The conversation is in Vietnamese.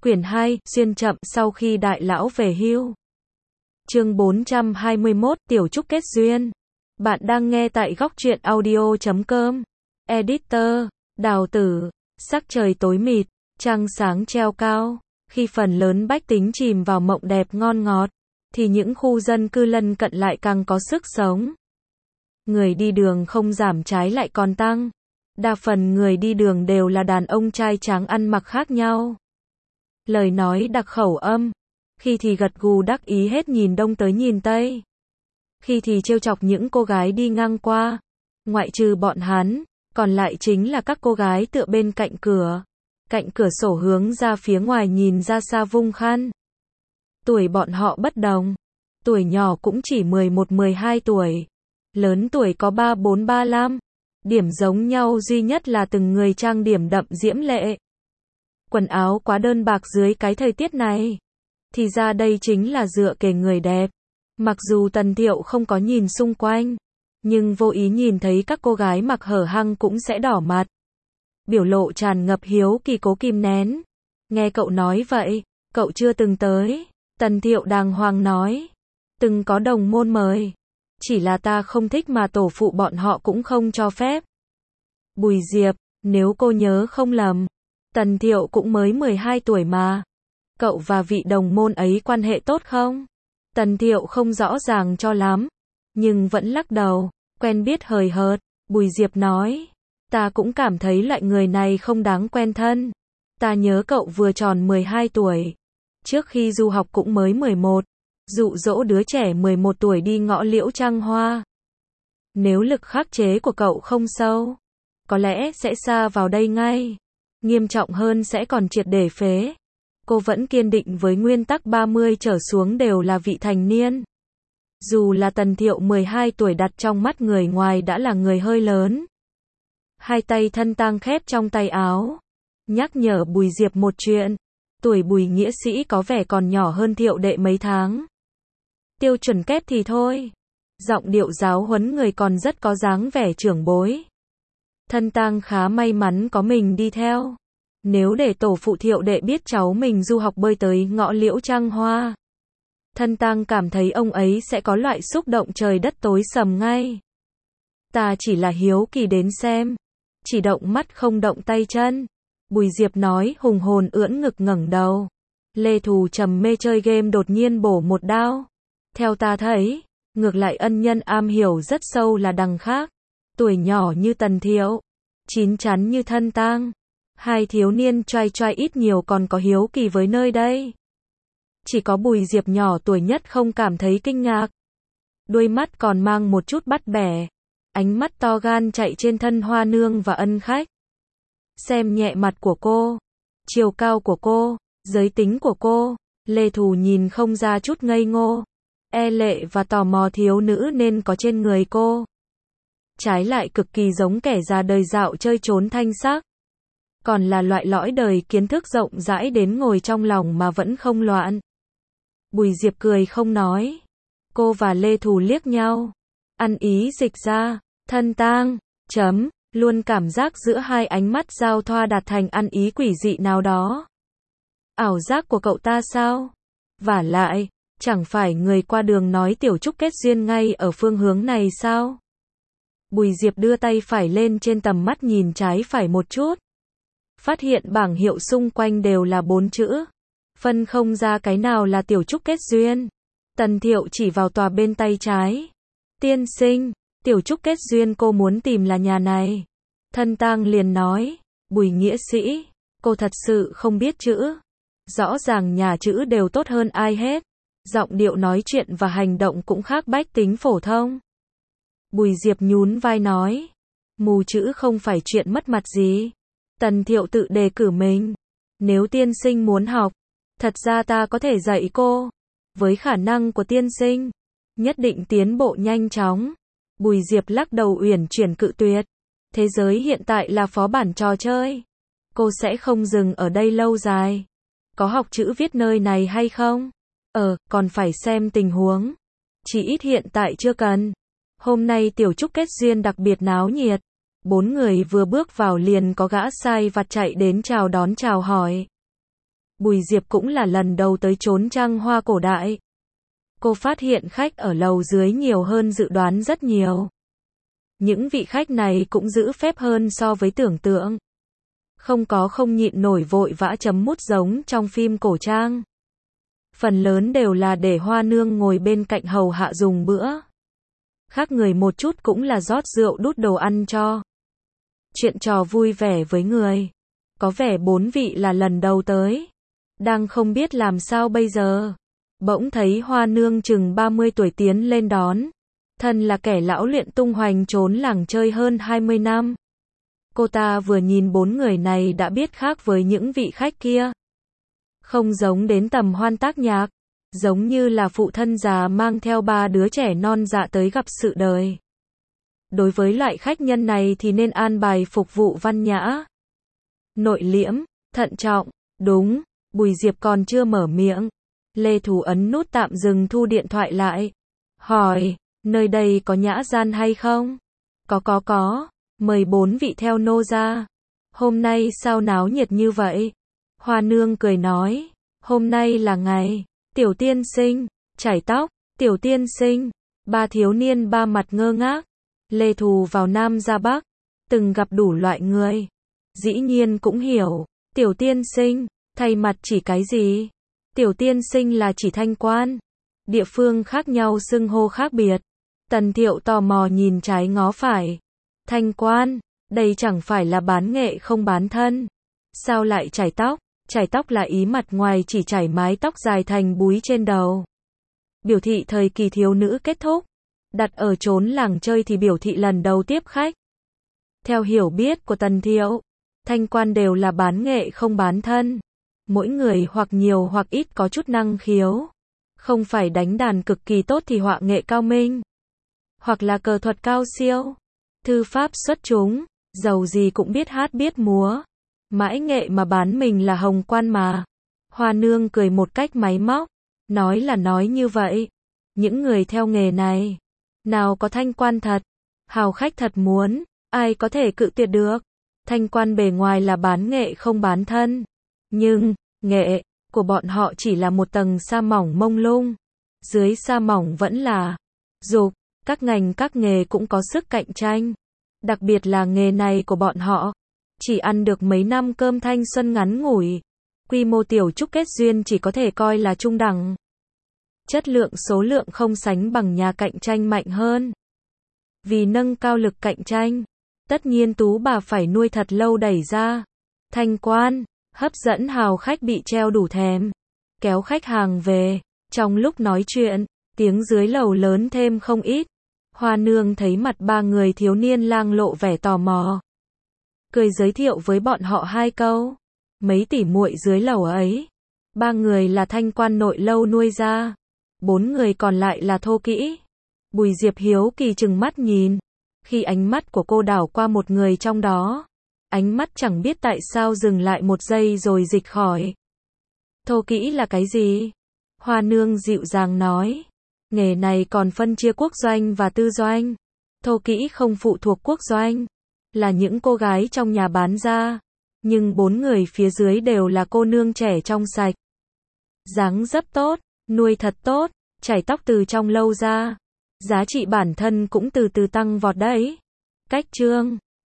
Quyển 2, Xuyên chậm sau khi đại lão về hưu. Chương 421, Tiểu Trúc kết duyên. Bạn đang nghe tại góc truyện audio.com. Editor, Đào Tử. Sắc trời tối mịt, trăng sáng treo cao. Khi phần lớn bách tính chìm vào mộng đẹp ngon ngọt, thì những khu dân cư lân cận lại càng có sức sống. Người đi đường không giảm, trái lại còn tăng. Đa phần người đi đường đều là đàn ông trai tráng ăn mặc khác nhau. Lời nói đặc khẩu âm, khi thì gật gù đắc ý hết nhìn đông tới nhìn tây, khi thì trêu chọc những cô gái đi ngang qua. Ngoại trừ bọn hắn, còn lại chính là các cô gái tựa bên cạnh cửa sổ hướng ra phía ngoài nhìn ra xa vung khăn. Tuổi bọn họ bất đồng, tuổi nhỏ cũng chỉ 11-12 tuổi, lớn tuổi có 34-35. Điểm giống nhau duy nhất là từng người trang điểm đậm diễm lệ. Quần áo quá đơn bạc dưới cái thời tiết này. Thì ra đây chính là dựa kề người đẹp. Mặc dù Tần Thiệu không có nhìn xung quanh, nhưng vô ý nhìn thấy các cô gái mặc hở hang cũng sẽ đỏ mặt. Biểu lộ tràn ngập hiếu kỳ cố kìm nén. Nghe cậu nói vậy, cậu chưa từng tới. Tần Thiệu đàng hoàng nói. Từng có đồng môn mời. Chỉ là ta không thích mà tổ phụ bọn họ cũng không cho phép. Bùi Diệp, nếu cô nhớ không lầm, Tần Thiệu cũng mới 12 tuổi mà. Cậu và vị đồng môn ấy quan hệ tốt không? Tần Thiệu không rõ ràng cho lắm, nhưng vẫn lắc đầu, quen biết hời hợt. Bùi Diệp nói, ta cũng cảm thấy loại người này không đáng quen thân. Ta nhớ cậu vừa tròn 12 tuổi. Trước khi du học cũng mới 11. Dụ dỗ đứa trẻ 11 tuổi đi ngõ liễu trăng hoa. Nếu lực khắc chế của cậu không sâu, có lẽ sẽ sa vào đây ngay. Nghiêm trọng hơn sẽ còn triệt để phế. Cô vẫn kiên định với nguyên tắc 30 trở xuống đều là vị thành niên. Dù là Tần Thiệu 12 tuổi đặt trong mắt người ngoài đã là người hơi lớn. Hai tay thân tang khép trong tay áo, nhắc nhở Bùi Diệp một chuyện. Tuổi Bùi nghĩa sĩ có vẻ còn nhỏ hơn Thiệu đệ mấy tháng. Tiêu chuẩn kép thì thôi. Giọng điệu giáo huấn người còn rất có dáng vẻ trưởng bối. Thân tang khá may mắn có mình đi theo. Nếu để tổ phụ Thiệu đệ biết cháu mình du học bơi tới ngõ liễu trăng hoa, thân tang cảm thấy ông ấy sẽ có loại xúc động trời đất tối sầm ngay. Ta chỉ là hiếu kỳ đến xem. Chỉ động mắt không động tay chân. Bùi Diệp nói hùng hồn ưỡn ngực ngẩng đầu. Lê Thù trầm mê chơi game đột nhiên bổ một đao. Theo ta thấy, ngược lại ân nhân am hiểu rất sâu là đằng khác. Tuổi nhỏ như Tần Thiệu, chín chắn như thân tang. Hai thiếu niên trai trai ít nhiều còn có hiếu kỳ với nơi đây. Chỉ có Bùi Diệp nhỏ tuổi nhất không cảm thấy kinh ngạc. Đuôi mắt còn mang một chút bắt bẻ. Ánh mắt to gan chạy trên thân Hoa Nương và ân khách. Xem nhẹ mặt của cô, chiều cao của cô, giới tính của cô. Lê Thù nhìn không ra chút ngây ngô, e lệ và tò mò thiếu nữ nên có trên người cô. Trái lại cực kỳ giống kẻ già đời dạo chơi trốn thanh sắc. Còn là loại lõi đời kiến thức rộng rãi đến ngồi trong lòng mà vẫn không loạn. Bùi Diệp cười không nói. Cô và Lê Thù liếc nhau. Ăn ý dịch ra, thân tang, luôn cảm giác giữa hai ánh mắt giao thoa đạt thành ăn ý quỷ dị nào đó. Ảo giác của cậu ta sao? Vả lại, chẳng phải người qua đường nói Tiểu Trúc kết duyên ngay ở phương hướng này sao? Bùi Diệp đưa tay phải lên trên tầm mắt nhìn trái phải một chút. Phát hiện bảng hiệu xung quanh đều là 4 chữ. Phân không ra cái nào là Tiểu Trúc kết duyên. Tần Thiệu chỉ vào tòa bên tay trái. Tiên sinh, Tiểu Trúc kết duyên cô muốn tìm là nhà này. Thân tang liền nói, Bùi nghĩa sĩ, cô thật sự không biết chữ. Rõ ràng nhà chữ đều tốt hơn ai hết. Giọng điệu nói chuyện và hành động cũng khác bách tính phổ thông. Bùi Diệp nhún vai nói, mù chữ không phải chuyện mất mặt gì. Tần Thiệu tự đề cử mình. Nếu tiên sinh muốn học, thật ra ta có thể dạy cô. Với khả năng của tiên sinh, nhất định tiến bộ nhanh chóng. Bùi Diệp lắc đầu uyển chuyển cự tuyệt. Thế giới hiện tại là phó bản trò chơi. Cô sẽ không dừng ở đây lâu dài. Có học chữ viết nơi này hay không? Còn phải xem tình huống. Chỉ ít hiện tại chưa cần. Hôm nay Tiểu Trúc kết duyên đặc biệt náo nhiệt. 4 người vừa bước vào liền có gã sai vặt chạy đến chào đón chào hỏi. Bùi Diệp cũng là lần đầu tới chốn Trăng Hoa cổ đại. Cô phát hiện khách ở lầu dưới nhiều hơn dự đoán rất nhiều. Những vị khách này cũng giữ phép hơn so với tưởng tượng. Không nhịn nổi vội vã chấm mút giống trong phim cổ trang. Phần lớn đều là để Hoa Nương ngồi bên cạnh hầu hạ dùng bữa. Khác người một chút cũng là rót rượu đút đồ ăn cho. Chuyện trò vui vẻ với người. Có vẻ 4 vị là lần đầu tới. Đang không biết làm sao bây giờ. Bỗng thấy Hoa Nương chừng 30 tuổi tiến lên đón. Thân là kẻ lão luyện tung hoành trốn làng chơi hơn 20 năm. Cô ta vừa nhìn 4 người này đã biết khác với những vị khách kia. Không giống đến tầm Hoan Tác Nhạc, giống như là phụ thân già mang theo 3 đứa trẻ non dạ tới gặp sự đời. Đối với loại khách nhân này thì nên an bài phục vụ văn nhã, nội liễm, thận trọng. Đúng, Bùi Diệp còn chưa mở miệng. Lê Thù ấn nút tạm dừng thu điện thoại lại. Hỏi, nơi đây có nhã gian hay không? Có. Mời 4 vị theo nô ra. Hôm nay sao náo nhiệt như vậy? Hoa Nương cười nói, hôm nay là ngày tiểu tiên sinh chải tóc. Tiểu tiên sinh, 3 thiếu niên 3 mặt ngơ ngác. Lê Thù vào Nam ra Bắc, từng gặp đủ loại người, dĩ nhiên cũng hiểu. Tiểu tiên sinh, thay mặt chỉ cái gì? Tiểu tiên sinh là chỉ Thanh Quan. Địa phương khác nhau xưng hô khác biệt. Tần Thiệu tò mò nhìn trái ngó phải. Thanh Quan, đây chẳng phải là bán nghệ không bán thân. Sao lại chải tóc? Chải tóc là ý mặt ngoài chỉ chải mái tóc dài thành búi trên đầu. Biểu thị thời kỳ thiếu nữ kết thúc. Đặt ở chốn làng chơi thì biểu thị lần đầu tiếp khách. Theo hiểu biết của Tần Thiệu, Thanh Quan đều là bán nghệ không bán thân. Mỗi người hoặc nhiều hoặc ít có chút năng khiếu. Không phải đánh đàn cực kỳ tốt thì họa nghệ cao minh. Hoặc là cờ thuật cao siêu. Thư pháp xuất chúng, giàu gì cũng biết hát biết múa. Mãi nghệ mà bán mình là hồng quan mà. Hoa Nương cười một cách máy móc. Nói là nói như vậy. Những người theo nghề này, nào có Thanh Quan thật, hào khách thật muốn, ai có thể cự tuyệt được. Thanh Quan bề ngoài là bán nghệ không bán thân. Nhưng, nghệ của bọn họ chỉ là một tầng sa mỏng mông lung. Dưới sa mỏng vẫn là dục. Các ngành các nghề cũng có sức cạnh tranh. Đặc biệt là nghề này của bọn họ. Chỉ ăn được mấy năm cơm thanh xuân ngắn ngủi. Quy mô tiểu trúc kết duyên chỉ có thể coi là trung đẳng. Chất lượng số lượng không sánh bằng nhà cạnh tranh mạnh hơn. Vì nâng cao lực cạnh tranh, tất nhiên tú bà phải nuôi thật lâu đẩy ra. Thanh Quan, hấp dẫn hào khách bị treo đủ thèm. Kéo khách hàng về. Trong lúc nói chuyện, tiếng dưới lầu lớn thêm không ít. Hoa Nương thấy mặt 3 người thiếu niên lang lộ vẻ tò mò. Cười giới thiệu với bọn họ 2 câu. Mấy tỷ muội dưới lầu ấy. 3 người là Thanh Quan nội lâu nuôi ra. 4 người còn lại là thô kỹ. Bùi Diệp hiếu kỳ chừng mắt nhìn. Khi ánh mắt của cô đảo qua một người trong đó. Ánh mắt chẳng biết tại sao dừng lại một giây rồi dịch khỏi. Thô kỹ là cái gì? Hoa Nương dịu dàng nói. Nghề này còn phân chia quốc doanh và tư doanh. Thô kỹ không phụ thuộc quốc doanh. Là những cô gái trong nhà bán ra. Nhưng 4 người phía dưới đều là cô nương trẻ trong sạch. Dáng dấp tốt, nuôi thật tốt, chải tóc từ trong lâu ra. Giá trị bản thân cũng từ từ tăng vọt đấy. Cách chương